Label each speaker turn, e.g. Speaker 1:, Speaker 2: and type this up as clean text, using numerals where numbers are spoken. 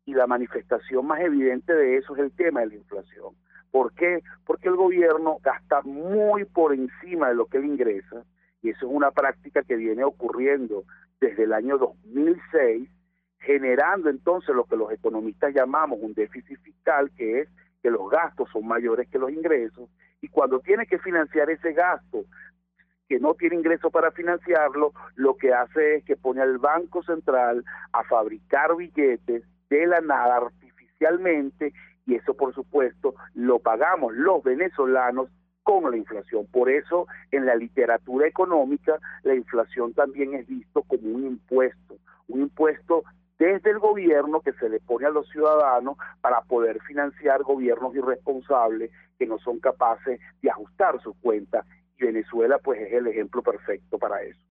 Speaker 1: y la manifestación más evidente de eso es el tema de la inflación. ¿Por qué? Porque el gobierno gasta muy por encima de lo que él ingresa, y eso es una práctica que viene ocurriendo desde el año 2006, generando entonces lo que los economistas llamamos un déficit fiscal, que es que los gastos son mayores que los ingresos, y cuando tiene que financiar ese gasto, que no tiene ingresos para financiarlo, lo que hace es que pone al Banco Central a fabricar billetes de la nada artificialmente, y eso por supuesto lo pagamos los venezolanos con la inflación. Por eso en la literatura económica la inflación también es visto como un impuesto desde el gobierno que se le pone a los ciudadanos para poder financiar gobiernos irresponsables que no son capaces de ajustar sus cuentas, y Venezuela pues es el ejemplo perfecto para eso.